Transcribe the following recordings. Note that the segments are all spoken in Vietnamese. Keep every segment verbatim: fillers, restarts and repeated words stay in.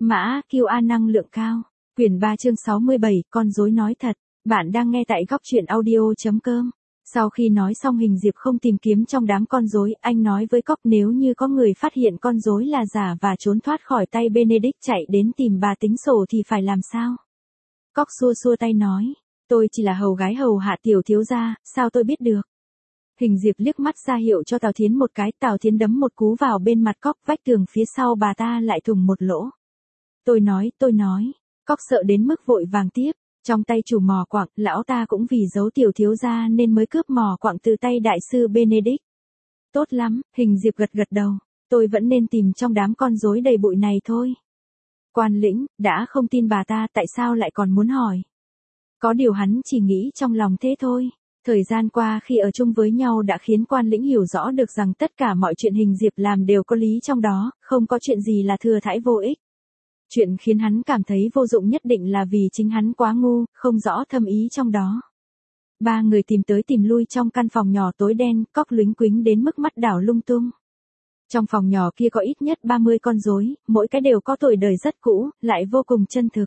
Mã quy a năng lượng cao. Quyển ba chương sáu mươi bảy, con rối nói thật. Bạn đang nghe tại góc truyện audio chấm com. Sau khi nói xong Hình Diệp không tìm kiếm trong đám con rối, anh nói với Cóc nếu như có người phát hiện con rối là giả và trốn thoát khỏi tay Benedict chạy đến tìm bà tính sổ thì phải làm sao? Cóc xua xua tay nói, tôi chỉ là hầu gái hầu hạ tiểu thiếu gia, sao tôi biết được? Hình Diệp liếc mắt ra hiệu cho Tào Thiến một cái, Tào Thiến đấm một cú vào bên mặt Cóc, vách tường phía sau bà ta lại thủng một lỗ. Tôi nói, tôi nói, Cóc sợ đến mức vội vàng tiếp, trong tay chủ mỏ quặng, lão ta cũng vì giấu tiểu thiếu gia nên mới cướp mỏ quặng từ tay đại sư Benedict. Tốt lắm, Hình Diệp gật gật đầu, tôi vẫn nên tìm trong đám con rối đầy bụi này thôi. Quan Lĩnh, đã không tin bà ta tại sao lại còn muốn hỏi? Có điều hắn chỉ nghĩ trong lòng thế thôi. Thời gian qua khi ở chung với nhau đã khiến Quan Lĩnh hiểu rõ được rằng tất cả mọi chuyện Hình Diệp làm đều có lý trong đó, không có chuyện gì là thừa thãi vô ích. Chuyện khiến hắn cảm thấy vô dụng nhất định là vì chính hắn quá ngu, không rõ thâm ý trong đó. Ba người tìm tới tìm lui trong căn phòng nhỏ tối đen, Cóc luếnh quính đến mức mắt đảo lung tung. Trong phòng nhỏ kia có ít nhất ba mươi con rối, mỗi cái đều có tuổi đời rất cũ, lại vô cùng chân thực.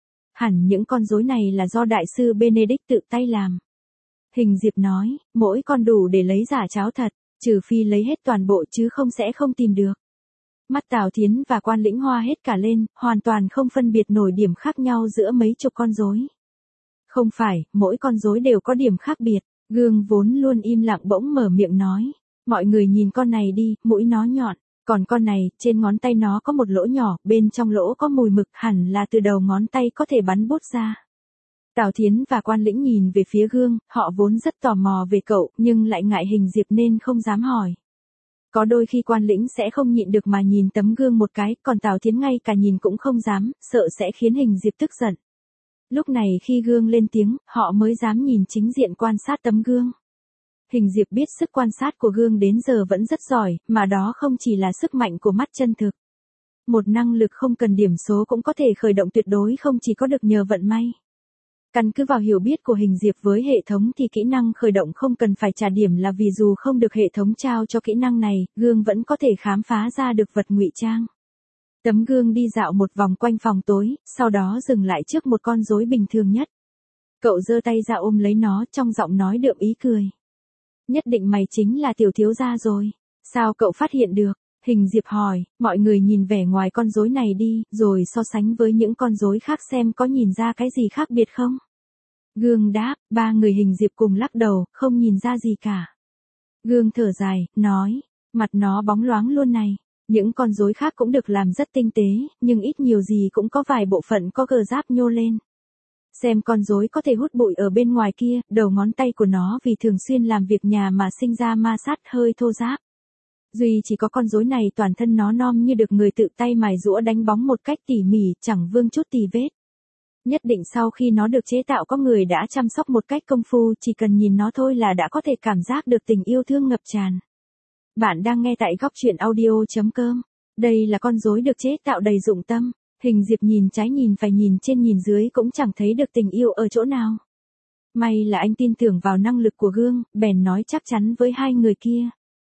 Hẳn những con rối này là do đại sư Benedict tự tay làm. Hình Diệp nói, mỗi con đủ để lấy giả cháo thật, trừ phi lấy hết toàn bộ chứ không sẽ không tìm được. Mắt Tào Thiến và Quan Lĩnh hoa hết cả lên, hoàn toàn không phân biệt nổi điểm khác nhau giữa mấy chục con rối. Không phải, mỗi con rối đều có điểm khác biệt. Gương vốn luôn im lặng bỗng mở miệng nói, mọi người nhìn con này đi, mũi nó nhọn, còn con này, trên ngón tay nó có một lỗ nhỏ, bên trong lỗ có mùi mực, hẳn là từ đầu ngón tay có thể bắn bút ra. Tào Thiến và Quan Lĩnh nhìn về phía gương, họ vốn rất tò mò về cậu, nhưng lại ngại Hình Diệp nên không dám hỏi. Có đôi khi Quan Lĩnh sẽ không nhịn được mà nhìn tấm gương một cái, còn Tào Thiến ngay cả nhìn cũng không dám, sợ sẽ khiến Hình Diệp tức giận. Lúc này khi gương lên tiếng, họ mới dám nhìn chính diện quan sát tấm gương. Hình Diệp biết sức quan sát của gương đến giờ vẫn rất giỏi, mà đó không chỉ là sức mạnh của mắt chân thực. Một năng lực không cần điểm số cũng có thể khởi động tuyệt đối không chỉ có được nhờ vận may. Căn cứ vào hiểu biết của Hình Diệp với hệ thống thì kỹ năng khởi động không cần phải trả điểm là vì dù không được hệ thống trao cho kỹ năng này, gương vẫn có thể khám phá ra được vật ngụy trang. Tấm gương đi dạo một vòng quanh phòng tối, sau đó dừng lại trước một con rối bình thường nhất. Cậu giơ tay ra ôm lấy nó, trong giọng nói đượm ý cười. Nhất định mày chính là tiểu thiếu gia rồi. Sao cậu phát hiện được? Hình Diệp hỏi, mọi người nhìn vẻ ngoài con rối này đi, rồi so sánh với những con rối khác xem có nhìn ra cái gì khác biệt không? Gương đáp, ba người Hình Diệp cùng lắc đầu, không nhìn ra gì cả. Gương thở dài, nói, mặt nó bóng loáng luôn này. Những con rối khác cũng được làm rất tinh tế, nhưng ít nhiều gì cũng có vài bộ phận có gờ giáp nhô lên. Xem con rối có thể hút bụi ở bên ngoài kia, đầu ngón tay của nó vì thường xuyên làm việc nhà mà sinh ra ma sát hơi thô ráp. Duy chỉ có con rối này toàn thân nó non như được người tự tay mài giũa đánh bóng một cách tỉ mỉ, chẳng vương chút tì vết. Nhất định sau khi nó được chế tạo có người đã chăm sóc một cách công phu, chỉ cần nhìn nó thôi là đã có thể cảm giác được tình yêu thương ngập tràn. Bạn đang nghe tại góc truyện audio chấm com. Đây là con rối được chế tạo đầy dụng tâm. Hình Diệp nhìn trái nhìn phải nhìn trên nhìn dưới cũng chẳng thấy được tình yêu ở chỗ nào. May là anh tin tưởng vào năng lực của gương, bèn nói chắc chắn với hai người kia.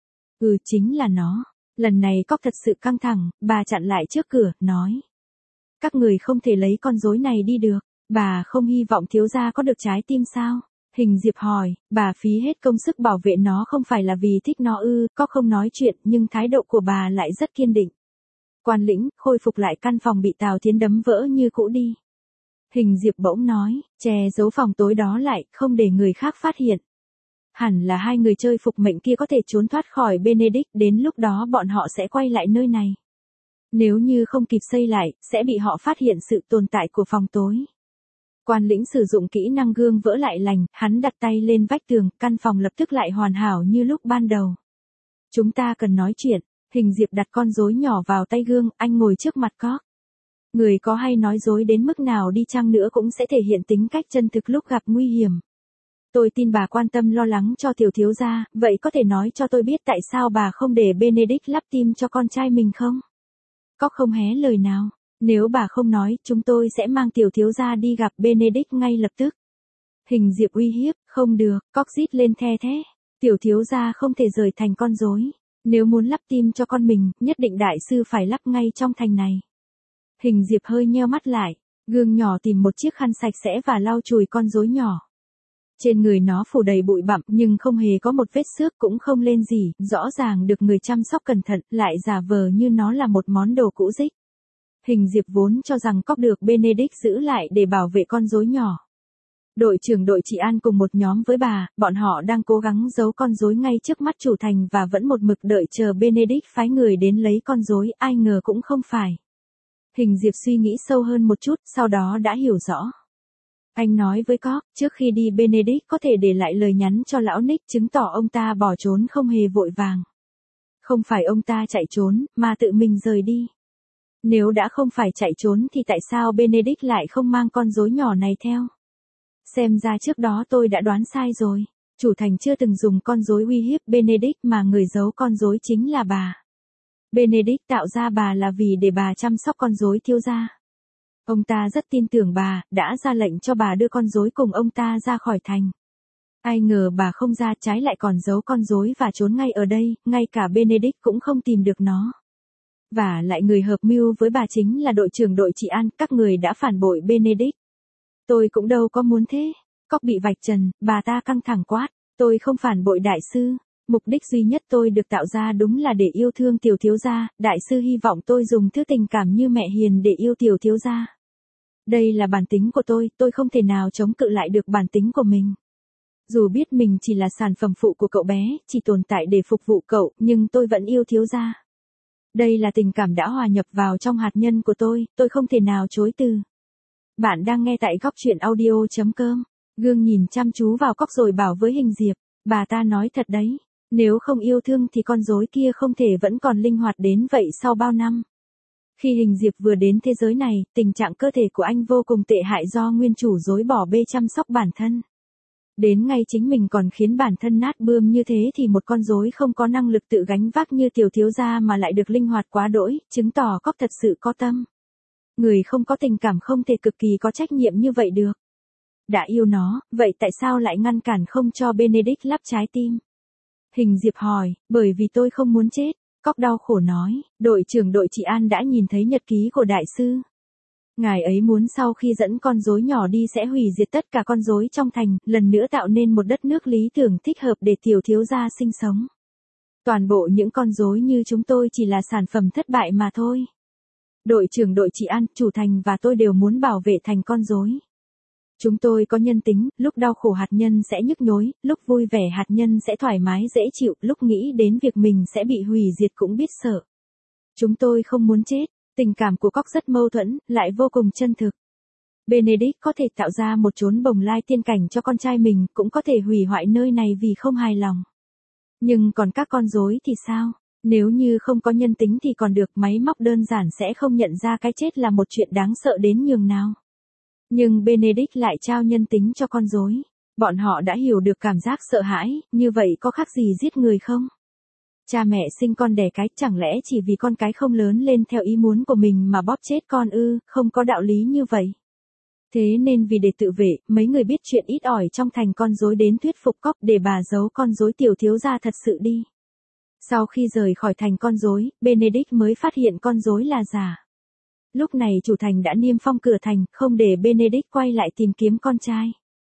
Ừ, chính là nó. Lần này Cóc thật sự căng thẳng, bà chặn lại trước cửa, nói. Các người không thể lấy con rối này đi được, bà không hy vọng thiếu gia có được trái tim sao? Hình Diệp hỏi, bà phí hết công sức bảo vệ nó không phải là vì thích nó ư? Cóc không nói chuyện nhưng thái độ của bà lại rất kiên định. Quan Lĩnh, khôi phục lại căn phòng bị Tào Thiến đấm vỡ như cũ đi. Hình Diệp bỗng nói, che giấu phòng tối đó lại, không để người khác phát hiện. Hẳn là hai người chơi phục mệnh kia có thể trốn thoát khỏi Benedict, đến lúc đó bọn họ sẽ quay lại nơi này. Nếu như không kịp xây lại, sẽ bị họ phát hiện sự tồn tại của phòng tối. Quan Lĩnh sử dụng kỹ năng gương vỡ lại lành, hắn đặt tay lên vách tường, căn phòng lập tức lại hoàn hảo như lúc ban đầu. Chúng ta cần nói chuyện. Hình Diệp đặt con rối nhỏ vào tay gương, anh ngồi trước mặt Cóc. Người có hay nói dối đến mức nào đi chăng nữa cũng sẽ thể hiện tính cách chân thực lúc gặp nguy hiểm. Tôi tin bà quan tâm lo lắng cho tiểu thiếu gia, vậy có thể nói cho tôi biết tại sao bà không để Benedict lắp tim cho con trai mình không? Cóc không hé lời nào. Nếu bà không nói, chúng tôi sẽ mang tiểu thiếu gia đi gặp Benedict ngay lập tức. Hình Diệp uy hiếp, không được, Cóc rít lên the thế. Tiểu thiếu gia không thể rời thành con rối. Nếu muốn lắp tim cho con mình, nhất định đại sư phải lắp ngay trong thành này. Hình Diệp hơi nheo mắt lại, gương nhỏ tìm một chiếc khăn sạch sẽ và lau chùi con rối nhỏ. Trên người nó phủ đầy bụi bặm nhưng không hề có một vết xước cũng không lên gì, rõ ràng được người chăm sóc cẩn thận, lại giả vờ như nó là một món đồ cũ rích. Hình Diệp vốn cho rằng Cóc được Benedict giữ lại để bảo vệ con rối nhỏ. Đội trưởng đội trị an cùng một nhóm với bà, bọn họ đang cố gắng giấu con rối ngay trước mắt chủ thành và vẫn một mực đợi chờ Benedict phái người đến lấy con rối, ai ngờ cũng không phải. Hình Diệp suy nghĩ sâu hơn một chút, sau đó đã hiểu rõ. Anh nói với Cóc, trước khi đi Benedict có thể để lại lời nhắn cho lão Nick, chứng tỏ ông ta bỏ trốn không hề vội vàng. Không phải ông ta chạy trốn, mà tự mình rời đi. Nếu đã không phải chạy trốn thì tại sao Benedict lại không mang con rối nhỏ này theo? Xem ra trước đó tôi đã đoán sai rồi. Chủ thành chưa từng dùng con rối uy hiếp Benedict mà người giấu con rối chính là bà. Benedict tạo ra bà là vì để bà chăm sóc con rối thiếu gia. Ông ta rất tin tưởng bà, đã ra lệnh cho bà đưa con rối cùng ông ta ra khỏi thành. Ai ngờ bà không ra, trái lại còn giấu con rối và trốn ngay ở đây, ngay cả Benedict cũng không tìm được nó. Và lại người hợp mưu với bà chính là đội trưởng đội trị an, các người đã phản bội Benedict. Tôi cũng đâu có muốn thế. Cóc bị vạch trần, bà ta căng thẳng quát. Tôi không phản bội đại sư. Mục đích duy nhất tôi được tạo ra đúng là để yêu thương tiểu thiếu gia. Đại sư hy vọng tôi dùng thứ tình cảm như mẹ hiền để yêu tiểu thiếu gia. Đây là bản tính của tôi, tôi không thể nào chống cự lại được bản tính của mình. Dù biết mình chỉ là sản phẩm phụ của cậu bé, chỉ tồn tại để phục vụ cậu, nhưng tôi vẫn yêu thiếu gia. Đây là tình cảm đã hòa nhập vào trong hạt nhân của tôi, tôi không thể nào chối từ. Bạn đang nghe tại góc truyện audio chấm com. Gương nhìn chăm chú vào Cóc rồi bảo với Hình Diệp, bà ta nói thật đấy, nếu không yêu thương thì con rối kia không thể vẫn còn linh hoạt đến vậy sau bao năm. Khi Hình Diệp vừa đến thế giới này, tình trạng cơ thể của anh vô cùng tệ hại do nguyên chủ rối bỏ bê chăm sóc bản thân. Đến ngay chính mình còn khiến bản thân nát bươm như thế thì một con rối không có năng lực tự gánh vác như tiểu thiếu gia mà lại được linh hoạt quá đỗi, chứng tỏ Cóc thật sự có tâm. Người không có tình cảm không thể cực kỳ có trách nhiệm như vậy được. Đã yêu nó, vậy tại sao lại ngăn cản không cho Benedict lắp trái tim? Hình Diệp hỏi, bởi vì tôi không muốn chết. Cóc đau khổ nói, đội trưởng đội trị an đã nhìn thấy nhật ký của đại sư. Ngài ấy muốn sau khi dẫn con rối nhỏ đi sẽ hủy diệt tất cả con rối trong thành, lần nữa tạo nên một đất nước lý tưởng thích hợp để tiểu thiếu gia sinh sống. Toàn bộ những con rối như chúng tôi chỉ là sản phẩm thất bại mà thôi. Đội trưởng đội trị an, chủ thành và tôi đều muốn bảo vệ thành con rối. Chúng tôi có nhân tính, lúc đau khổ hạt nhân sẽ nhức nhối, lúc vui vẻ hạt nhân sẽ thoải mái dễ chịu, lúc nghĩ đến việc mình sẽ bị hủy diệt cũng biết sợ. Chúng tôi không muốn chết, tình cảm của Cóc rất mâu thuẫn, lại vô cùng chân thực. Benedict có thể tạo ra một chốn bồng lai tiên cảnh cho con trai mình, cũng có thể hủy hoại nơi này vì không hài lòng. Nhưng còn các con rối thì sao? Nếu như không có nhân tính thì còn được, máy móc đơn giản sẽ không nhận ra cái chết là một chuyện đáng sợ đến nhường nào. Nhưng Benedict lại trao nhân tính cho con rối. Bọn họ đã hiểu được cảm giác sợ hãi, như vậy có khác gì giết người không? Cha mẹ sinh con đẻ cái, chẳng lẽ chỉ vì con cái không lớn lên theo ý muốn của mình mà bóp chết con ư? Không có đạo lý như vậy. Thế nên vì để tự vệ, mấy người biết chuyện ít ỏi trong thành con rối đến thuyết phục Cóc để bà giấu con rối tiểu thiếu gia thật sự đi. Sau khi rời khỏi thành con rối, Benedict mới phát hiện con rối là giả. Lúc này chủ thành đã niêm phong cửa thành, không để Benedict quay lại tìm kiếm con trai.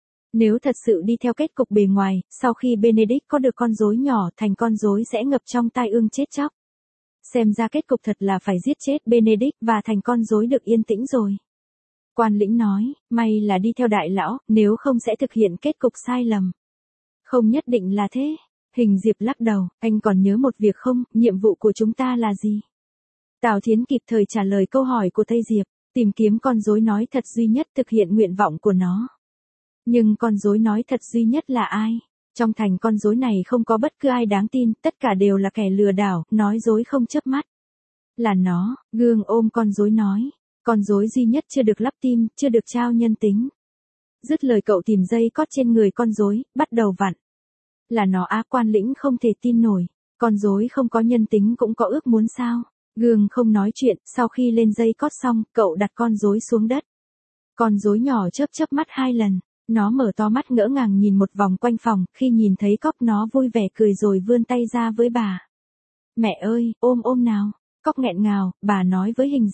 Nếu thật sự đi theo kết cục bề ngoài, sau khi Benedict có được con rối nhỏ, thành con rối sẽ ngập trong tai ương chết chóc. Xem ra kết cục thật là phải giết chết Benedict và thành con rối được yên tĩnh rồi. Quan lĩnh nói, may là đi theo đại lão, nếu không sẽ thực hiện kết cục sai lầm. Không nhất định là thế. Hình Diệp lắc đầu, anh còn nhớ một việc không, nhiệm vụ của chúng ta là gì? Tào Thiến kịp thời trả lời câu hỏi của Tây Diệp, tìm kiếm con rối nói thật duy nhất, thực hiện nguyện vọng của nó. Nhưng con rối nói thật duy nhất là ai? Trong thành con rối này không có bất cứ ai đáng tin, tất cả đều là kẻ lừa đảo, nói dối không chớp mắt. Là nó, Gương ôm con rối nói, con rối duy nhất chưa được lắp tim, chưa được trao nhân tính. Dứt lời cậu tìm dây cót trên người con rối, bắt đầu vặn. Là nó á, Quan lĩnh không thể tin nổi, con rối không có nhân tính cũng có ước muốn sao? Gương không nói chuyện, sau khi lên dây cót xong, cậu đặt con rối xuống đất. Con rối nhỏ chớp chớp mắt hai lần, nó mở to mắt ngỡ ngàng nhìn một vòng quanh phòng, khi nhìn thấy Cóc nó vui vẻ cười rồi vươn tay ra với bà. Mẹ ơi, ôm ôm nào. Cóc nghẹn ngào, bà nói với Hình Diệp,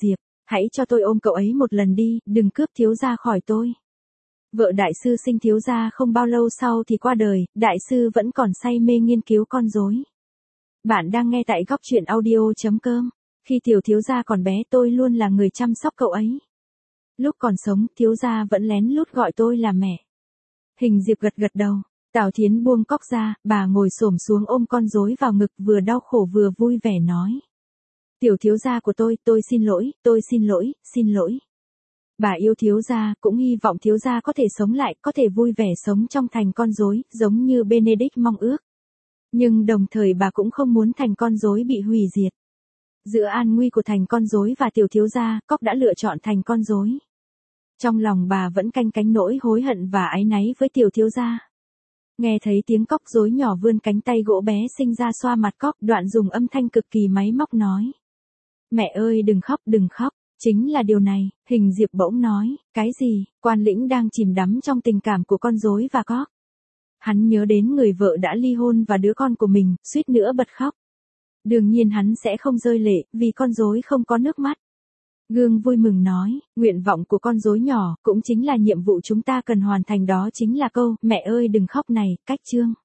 Hãy cho tôi ôm cậu ấy một lần đi, đừng cướp thiếu gia khỏi tôi. Vợ đại sư sinh thiếu gia không bao lâu sau thì qua đời, đại sư vẫn còn say mê nghiên cứu con rối. Bạn đang nghe tại góc truyện audio.com. Khi tiểu thiếu gia còn bé tôi luôn là người chăm sóc cậu ấy. Lúc còn sống, thiếu gia vẫn lén lút gọi tôi là mẹ. Hình Diệp gật gật đầu. Tào Thiến buông cốc ra, bà ngồi xổm xuống ôm con rối vào ngực, vừa đau khổ vừa vui vẻ nói. Tiểu thiếu gia của tôi, tôi xin lỗi, tôi xin lỗi, xin lỗi. Bà yêu thiếu gia, cũng hy vọng thiếu gia có thể sống lại, có thể vui vẻ sống trong thành con rối, giống như Benedict mong ước. Nhưng đồng thời bà cũng không muốn thành con rối bị hủy diệt. Giữa an nguy của thành con rối và tiểu thiếu gia, Cóc đã lựa chọn thành con rối. Trong lòng bà vẫn canh cánh nỗi hối hận và áy náy với tiểu thiếu gia. Nghe thấy tiếng Cóc rối nhỏ vươn cánh tay gỗ bé xinh ra xoa mặt Cóc, Đoạn dùng âm thanh cực kỳ máy móc nói. Mẹ ơi đừng khóc, đừng khóc. Chính là điều này, Hình Diệp bỗng nói. Cái gì? Quan Lĩnh đang chìm đắm trong tình cảm của con rối và Cóc. Hắn nhớ đến người vợ đã ly hôn và đứa con của mình, suýt nữa bật khóc. Đương nhiên hắn sẽ không rơi lệ, vì con rối không có nước mắt. Gương vui mừng nói, nguyện vọng của con rối nhỏ, cũng chính là nhiệm vụ chúng ta cần hoàn thành, đó chính là câu, mẹ ơi đừng khóc này, cách chương.